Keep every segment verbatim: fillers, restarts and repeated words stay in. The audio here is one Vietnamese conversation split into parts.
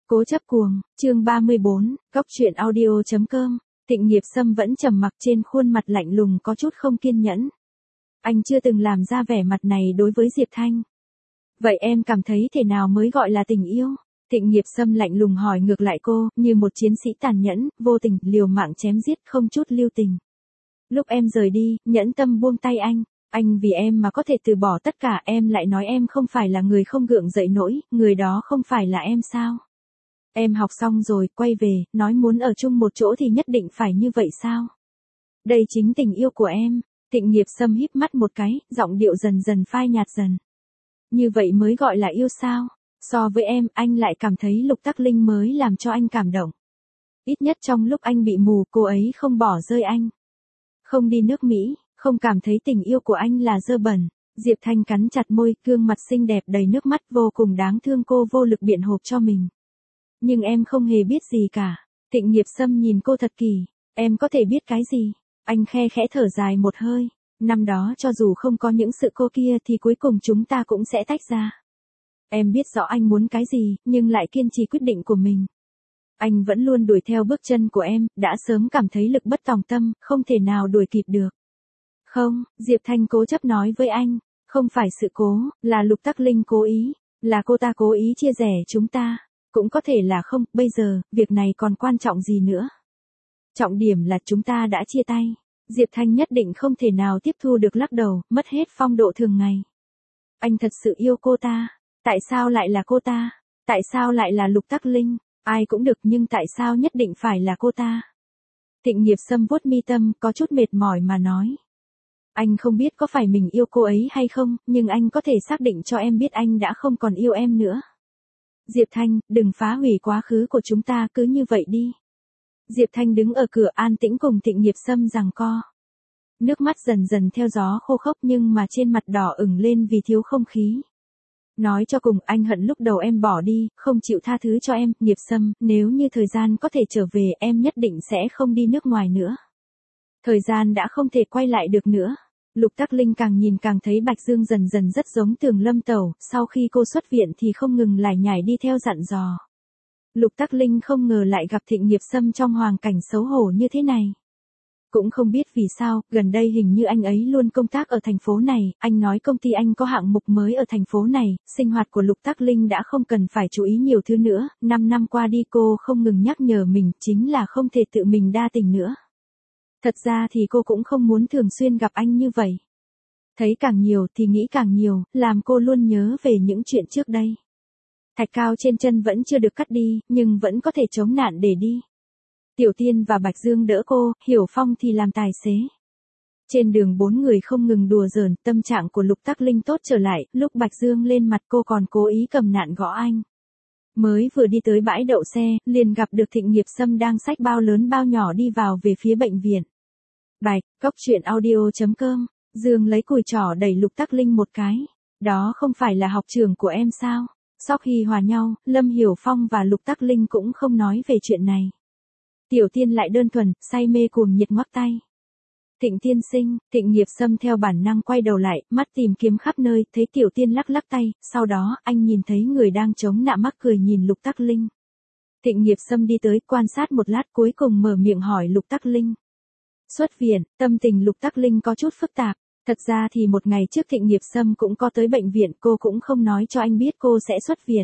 Cố chấp cuồng, chương ba mươi bốn, góc truyện audio chấm com. Tịnh Nghiệp Sâm vẫn trầm mặc, trên khuôn mặt lạnh lùng có chút không kiên nhẫn. Anh chưa từng làm ra vẻ mặt này đối với Diệp Thanh. Vậy em cảm thấy thế nào mới gọi là tình yêu? Tịnh Nghiệp Sâm lạnh lùng hỏi ngược lại cô, như một chiến sĩ tàn nhẫn, vô tình, liều mạng chém giết, không chút lưu tình. Lúc em rời đi, nhẫn tâm buông tay anh. Anh vì em mà có thể từ bỏ tất cả, em lại nói em không phải là người không gượng dậy nổi, người đó không phải là em sao? Em học xong rồi, quay về, nói muốn ở chung một chỗ thì nhất định phải như vậy sao? Đây chính tình yêu của em. Tịnh Nghiệp Sâm híp mắt một cái, giọng điệu dần dần phai nhạt dần. Như vậy mới gọi là yêu sao? So với em, anh lại cảm thấy Lục Tắc Linh mới làm cho anh cảm động. Ít nhất trong lúc anh bị mù, cô ấy không bỏ rơi anh. Không đi nước Mỹ, không cảm thấy tình yêu của anh là dơ bẩn. Diệp Thanh cắn chặt môi, gương mặt xinh đẹp đầy nước mắt, vô cùng đáng thương, cô vô lực biện hộ cho mình. Nhưng em không hề biết gì cả. Tịnh Nghiệp Sâm nhìn cô thật kỳ. Em có thể biết cái gì? Anh khe khẽ thở dài một hơi. Năm đó cho dù không có những sự cô kia thì cuối cùng chúng ta cũng sẽ tách ra. Em biết rõ anh muốn cái gì, nhưng lại kiên trì quyết định của mình. Anh vẫn luôn đuổi theo bước chân của em, đã sớm cảm thấy lực bất tòng tâm, không thể nào đuổi kịp được. Không, Diệp Thanh cố chấp nói với anh. Không phải sự cố, là Lục Tắc Linh cố ý. Là cô ta cố ý chia rẽ chúng ta. Cũng có thể là không, bây giờ, việc này còn quan trọng gì nữa. Trọng điểm là chúng ta đã chia tay. Diệp Thanh nhất định không thể nào tiếp thu được, lắc đầu, mất hết phong độ thường ngày. Anh thật sự yêu cô ta. Tại sao lại là cô ta? Tại sao lại là Lục Tắc Linh? Ai cũng được, nhưng tại sao nhất định phải là cô ta? Tịnh Nghiệp Sâm vuốt mi tâm, có chút mệt mỏi mà nói. Anh không biết có phải mình yêu cô ấy hay không, nhưng anh có thể xác định cho em biết anh đã không còn yêu em nữa. Diệp Thanh, đừng phá hủy quá khứ của chúng ta, cứ như vậy đi. Diệp Thanh đứng ở cửa an tĩnh cùng Tịnh Nghiệp Sâm giằng co. Nước mắt dần dần theo gió khô khốc, nhưng mà trên mặt đỏ ửng lên vì thiếu không khí. Nói cho cùng, anh hận lúc đầu em bỏ đi, không chịu tha thứ cho em. Nghiệp Sâm, nếu như thời gian có thể trở về, em nhất định sẽ không đi nước ngoài nữa. Thời gian đã không thể quay lại được nữa. Lục Tắc Linh càng nhìn càng thấy Bạch Dương dần dần rất giống Tường Lâm Tẩu, sau khi cô xuất viện thì không ngừng lải nhải đi theo dặn dò. Lục Tắc Linh không ngờ lại gặp Tịnh Nghiệp Sâm trong hoàn cảnh xấu hổ như thế này. Cũng không biết vì sao, gần đây hình như anh ấy luôn công tác ở thành phố này, anh nói công ty anh có hạng mục mới ở thành phố này, sinh hoạt của Lục Tắc Linh đã không cần phải chú ý nhiều thứ nữa, năm năm qua đi cô không ngừng nhắc nhở mình, chính là không thể tự mình đa tình nữa. Thật ra thì cô cũng không muốn thường xuyên gặp anh như vậy. Thấy càng nhiều thì nghĩ càng nhiều, làm cô luôn nhớ về những chuyện trước đây. Thạch cao trên chân vẫn chưa được cắt đi, nhưng vẫn có thể chống nạn để đi. Tiểu Tiên và Bạch Dương đỡ cô, Hiểu Phong thì làm tài xế. Trên đường bốn người không ngừng đùa giỡn, tâm trạng của Lục Tắc Linh tốt trở lại, lúc Bạch Dương lên mặt cô còn cố ý cầm nạn gõ anh. Mới vừa đi tới bãi đậu xe, liền gặp được Tịnh Nghiệp Sâm đang xách bao lớn bao nhỏ đi vào về phía bệnh viện. Bạch, góc truyện audio chấm com, Dương lấy cùi trỏ đẩy Lục Tắc Linh một cái. Đó không phải là học trường của em sao? Sau khi hòa nhau, Lâm Hiểu Phong và Lục Tắc Linh cũng không nói về chuyện này. Tiểu Tiên lại đơn thuần, say mê cuồng nhiệt ngoắc tay. Tịnh tiên sinh, Tịnh Nghiệp Sâm theo bản năng quay đầu lại, mắt tìm kiếm khắp nơi, thấy Tiểu Tiên lắc lắc tay, sau đó, anh nhìn thấy người đang chống nạ mắc cười nhìn Lục Tắc Linh. Tịnh Nghiệp Sâm đi tới, quan sát một lát cuối cùng mở miệng hỏi Lục Tắc Linh. Xuất viện, tâm tình Lục Tắc Linh có chút phức tạp. Thật ra thì một ngày trước Tịnh Nghiệp Sâm cũng có tới bệnh viện, cô cũng không nói cho anh biết cô sẽ xuất viện.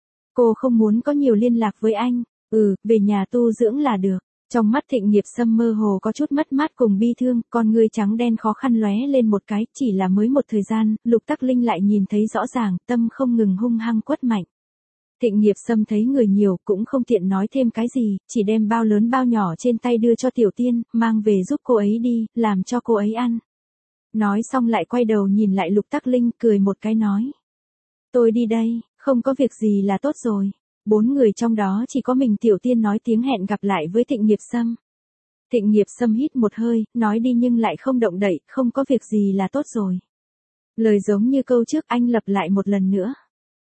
Cô không muốn có nhiều liên lạc với anh. Ừ, về nhà tu dưỡng là được. Trong mắt Tịnh Nghiệp Sâm mơ hồ có chút mất mát cùng bi thương, con ngươi trắng đen khó khăn lóe lên một cái, chỉ là mới một thời gian, Lục Tắc Linh lại nhìn thấy rõ ràng, tâm không ngừng hung hăng quất mạnh. Tịnh Nghiệp Sâm thấy người nhiều, cũng không tiện nói thêm cái gì, chỉ đem bao lớn bao nhỏ trên tay đưa cho Tiểu Tiên, mang về giúp cô ấy đi, làm cho cô ấy ăn. Nói xong lại quay đầu nhìn lại Lục Tắc Linh, cười một cái nói. Tôi đi đây, không có việc gì là tốt rồi. Bốn người trong đó chỉ có mình Tiểu Tiên nói tiếng hẹn gặp lại với Tịnh Nghiệp Sâm. Tịnh Nghiệp Sâm hít một hơi, nói đi nhưng lại không động đậy, không có việc gì là tốt rồi. Lời giống như câu trước, anh lặp lại một lần nữa.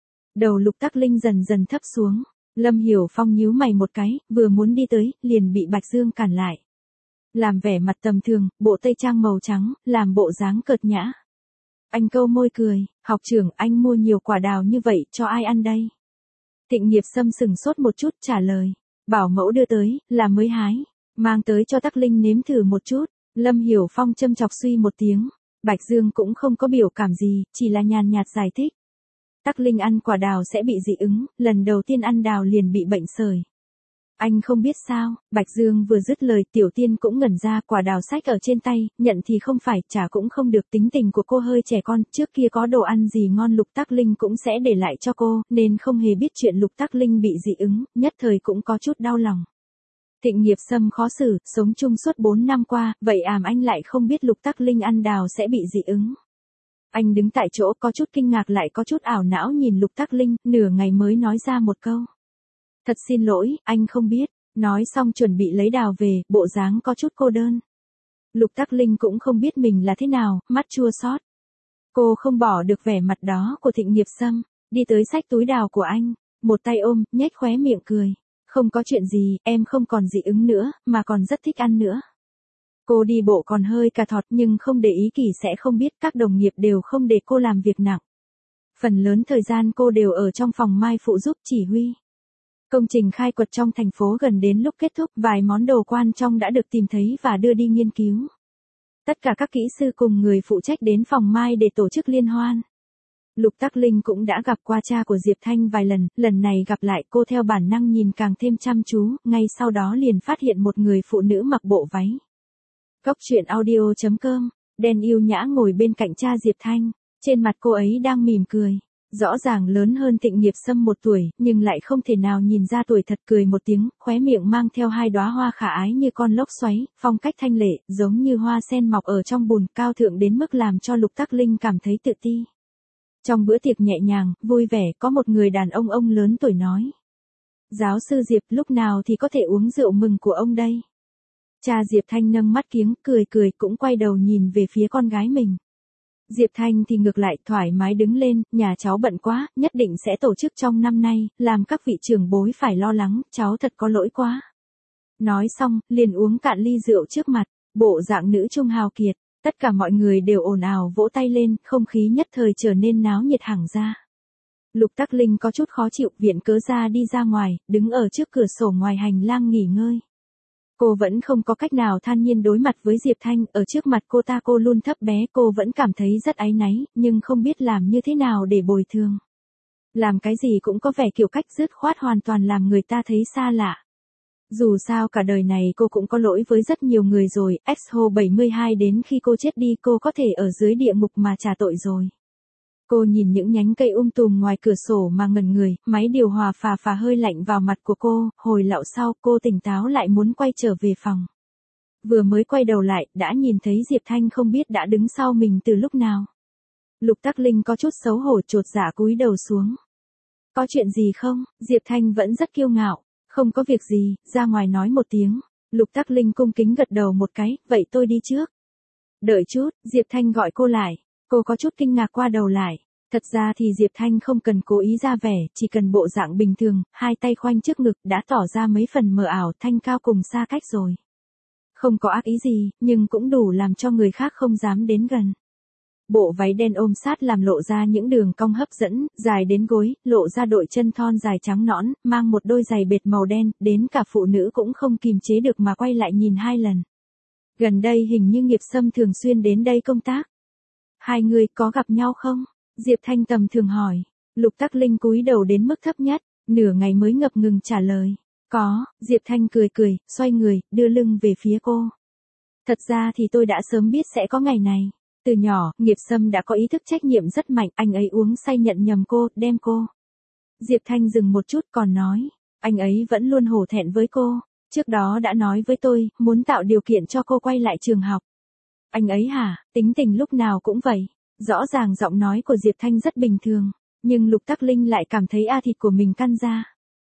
Đầu Lục Tắc Linh dần dần thấp xuống. Lâm Hiểu Phong nhíu mày một cái, vừa muốn đi tới, liền bị Bạch Dương cản lại. Làm vẻ mặt tầm thường, bộ tây trang màu trắng, làm bộ dáng cợt nhã. Anh câu môi cười, học trưởng, anh mua nhiều quả đào như vậy cho ai ăn đây? Thịnh Nghiệp Sâm sừng sốt một chút trả lời. Bảo mẫu đưa tới, là mới hái. Mang tới cho Tắc Linh nếm thử một chút. Lâm Hiểu Phong châm chọc suy một tiếng. Bạch Dương cũng không có biểu cảm gì, chỉ là nhàn nhạt giải thích. Tắc Linh ăn quả đào sẽ bị dị ứng, lần đầu tiên ăn đào liền bị bệnh sởi. Anh không biết sao, Bạch Dương vừa dứt lời Tiểu Tiên cũng ngẩn ra, quả đào sách ở trên tay, nhận thì không phải, trả cũng không được, tính tình của cô hơi trẻ con, trước kia có đồ ăn gì ngon Lục Tắc Linh cũng sẽ để lại cho cô, nên không hề biết chuyện Lục Tắc Linh bị dị ứng, nhất thời cũng có chút đau lòng. Thịnh Nghiệp Sâm khó xử, sống chung suốt bốn năm qua, vậy àm anh lại không biết Lục Tắc Linh ăn đào sẽ bị dị ứng. Anh đứng tại chỗ có chút kinh ngạc lại có chút ảo não nhìn Lục Tắc Linh, nửa ngày mới nói ra một câu. Thật xin lỗi, anh không biết. Nói xong chuẩn bị lấy đào về, bộ dáng có chút cô đơn. Lục Tắc Linh cũng không biết mình là thế nào, mắt chua xót. Cô không bỏ được vẻ mặt đó của Thịnh Nghiệp Sâm, đi tới xách túi đào của anh, một tay ôm, nhếch khóe miệng cười. Không có chuyện gì, em không còn dị ứng nữa, mà còn rất thích ăn nữa. Cô đi bộ còn hơi cà thọt nhưng không để ý Kỳ sẽ không biết, các đồng nghiệp đều không để cô làm việc nặng. Phần lớn thời gian cô đều ở trong phòng mai phụ giúp chỉ huy. Công trình khai quật trong thành phố gần đến lúc kết thúc, vài món đồ quan trọng đã được tìm thấy và đưa đi nghiên cứu. Tất cả các kỹ sư cùng người phụ trách đến phòng mai để tổ chức liên hoan. Lục Tắc Linh cũng đã gặp qua cha của Diệp Thanh vài lần, lần này gặp lại cô theo bản năng nhìn càng thêm chăm chú, ngay sau đó liền phát hiện một người phụ nữ mặc bộ váy. Cốc truyện audio chấm com, Đen yêu nhã ngồi bên cạnh cha Diệp Thanh, trên mặt cô ấy đang mỉm cười. Rõ ràng lớn hơn Thịnh Nghiệp Sâm một tuổi, nhưng lại không thể nào nhìn ra tuổi thật, cười một tiếng, khóe miệng mang theo hai đóa hoa khả ái như con lốc xoáy, phong cách thanh lệ, giống như hoa sen mọc ở trong bùn, cao thượng đến mức làm cho Lục Tắc Linh cảm thấy tự ti. Trong bữa tiệc nhẹ nhàng, vui vẻ, có một người đàn ông ông lớn tuổi nói. Giáo sư Diệp, lúc nào thì có thể uống rượu mừng của ông đây? Cha Diệp Thanh nâng mắt kiếng, cười cười, cũng quay đầu nhìn về phía con gái mình. Diệp Thanh thì ngược lại thoải mái đứng lên, nhà cháu bận quá, nhất định sẽ tổ chức trong năm nay, làm các vị trưởng bối phải lo lắng, cháu thật có lỗi quá. Nói xong, liền uống cạn ly rượu trước mặt, bộ dạng nữ trung hào kiệt, tất cả mọi người đều ồn ào vỗ tay lên, không khí nhất thời trở nên náo nhiệt hẳn ra. Lục Tắc Linh có chút khó chịu, viện cớ ra đi ra ngoài, đứng ở trước cửa sổ ngoài hành lang nghỉ ngơi. Cô vẫn không có cách nào than nhiên đối mặt với Diệp Thanh, ở trước mặt cô ta cô luôn thấp bé, cô vẫn cảm thấy rất áy náy, nhưng không biết làm như thế nào để bồi thường. Làm cái gì cũng có vẻ kiểu cách dứt khoát hoàn toàn làm người ta thấy xa lạ. Dù sao cả đời này cô cũng có lỗi với rất nhiều người rồi, ét o bảy mươi hai đến khi cô chết đi cô có thể ở dưới địa ngục mà trả tội rồi. Cô nhìn những nhánh cây um tùm ngoài cửa sổ mà ngẩn người, máy điều hòa phà phà hơi lạnh vào mặt của cô, hồi lạo sau cô tỉnh táo lại muốn quay trở về phòng. Vừa mới quay đầu lại, đã nhìn thấy Diệp Thanh không biết đã đứng sau mình từ lúc nào. Lục Tắc Linh có chút xấu hổ chột dạ cúi đầu xuống. Có chuyện gì không? Diệp Thanh vẫn rất kiêu ngạo. Không có việc gì, ra ngoài nói một tiếng. Lục Tắc Linh cung kính gật đầu một cái, vậy tôi đi trước. Đợi chút, Diệp Thanh gọi cô lại. Cô có chút kinh ngạc qua đầu lại. Thật ra thì Diệp Thanh không cần cố ý ra vẻ, chỉ cần bộ dạng bình thường, hai tay khoanh trước ngực đã tỏ ra mấy phần mờ ảo, thanh cao cùng xa cách rồi. Không có ác ý gì, nhưng cũng đủ làm cho người khác không dám đến gần. Bộ váy đen ôm sát làm lộ ra những đường cong hấp dẫn, dài đến gối, lộ ra đội chân thon dài trắng nõn, mang một đôi giày bệt màu đen, đến cả phụ nữ cũng không kìm chế được mà quay lại nhìn hai lần. Gần đây hình như Nghiệp Sâm thường xuyên đến đây công tác. Hai người có gặp nhau không? Diệp Thanh tầm thường hỏi. Lục Tắc Linh cúi đầu đến mức thấp nhất, nửa ngày mới ngập ngừng trả lời. Có, Diệp Thanh cười cười, xoay người, đưa lưng về phía cô. Thật ra thì tôi đã sớm biết sẽ có ngày này. Từ nhỏ, Nghiệp Sâm đã có ý thức trách nhiệm rất mạnh, anh ấy uống say nhận nhầm cô, đem cô. Diệp Thanh dừng một chút còn nói, anh ấy vẫn luôn hổ thẹn với cô, trước đó đã nói với tôi, muốn tạo điều kiện cho cô quay lại trường học. Anh ấy hả, tính tình lúc nào cũng vậy. Rõ ràng giọng nói của Diệp Thanh rất bình thường, nhưng Lục Tắc Linh lại cảm thấy a thịt của mình căng ra.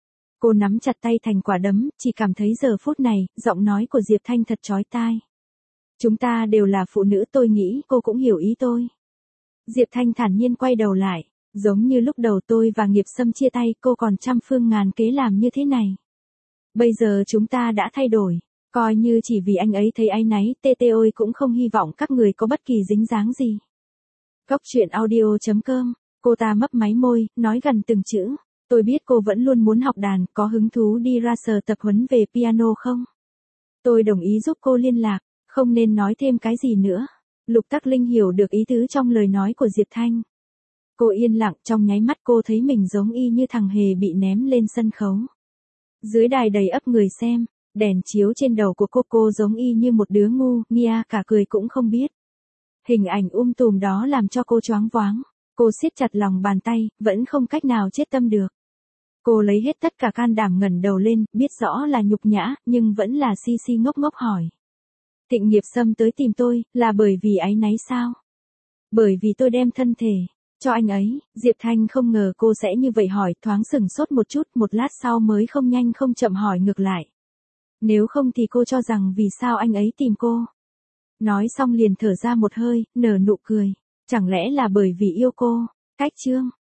Cô nắm chặt tay thành quả đấm, chỉ cảm thấy giờ phút này, giọng nói của Diệp Thanh thật chói tai. Chúng ta đều là phụ nữ, tôi nghĩ cô cũng hiểu ý tôi. Diệp Thanh thản nhiên quay đầu lại, giống như lúc đầu tôi và Nghiệp Sâm chia tay, cô còn trăm phương ngàn kế làm như thế này. Bây giờ chúng ta đã thay đổi, coi như chỉ vì anh ấy thấy áy náy, tê tê ôi cũng không hy vọng các người có bất kỳ dính dáng gì. Cốc truyện audio chấm com, cô ta mấp máy môi, nói gần từng chữ, Tôi biết cô vẫn luôn muốn học đàn, có hứng thú đi ra sở tập huấn về piano không? Tôi đồng ý giúp cô liên lạc, không nên nói thêm cái gì nữa. Lục Tắc Linh hiểu được ý tứ trong lời nói của Diệp Thanh. Cô yên lặng, trong nháy mắt cô thấy mình giống y như thằng hề bị ném lên sân khấu. Dưới đài đầy ắp người xem, đèn chiếu trên đầu của cô cô giống y như một đứa ngu, Mia cả cười cũng không biết. Hình ảnh um tùm đó làm cho cô choáng váng. Cô siết chặt lòng bàn tay, vẫn không cách nào chết tâm được. Cô lấy hết tất cả can đảm ngẩng đầu lên, biết rõ là nhục nhã, nhưng vẫn là si si ngốc ngốc hỏi. Thịnh Nghiệp Sâm tới tìm tôi, là bởi vì áy náy sao? Bởi vì tôi đem thân thể cho anh ấy. Diệp Thanh không ngờ cô sẽ như vậy hỏi, thoáng sửng sốt một chút, một lát sau mới không nhanh không chậm hỏi ngược lại. Nếu không thì cô cho rằng vì sao anh ấy tìm cô? Nói xong liền thở ra một hơi, nở nụ cười. Chẳng lẽ là bởi vì yêu cô? Cách chương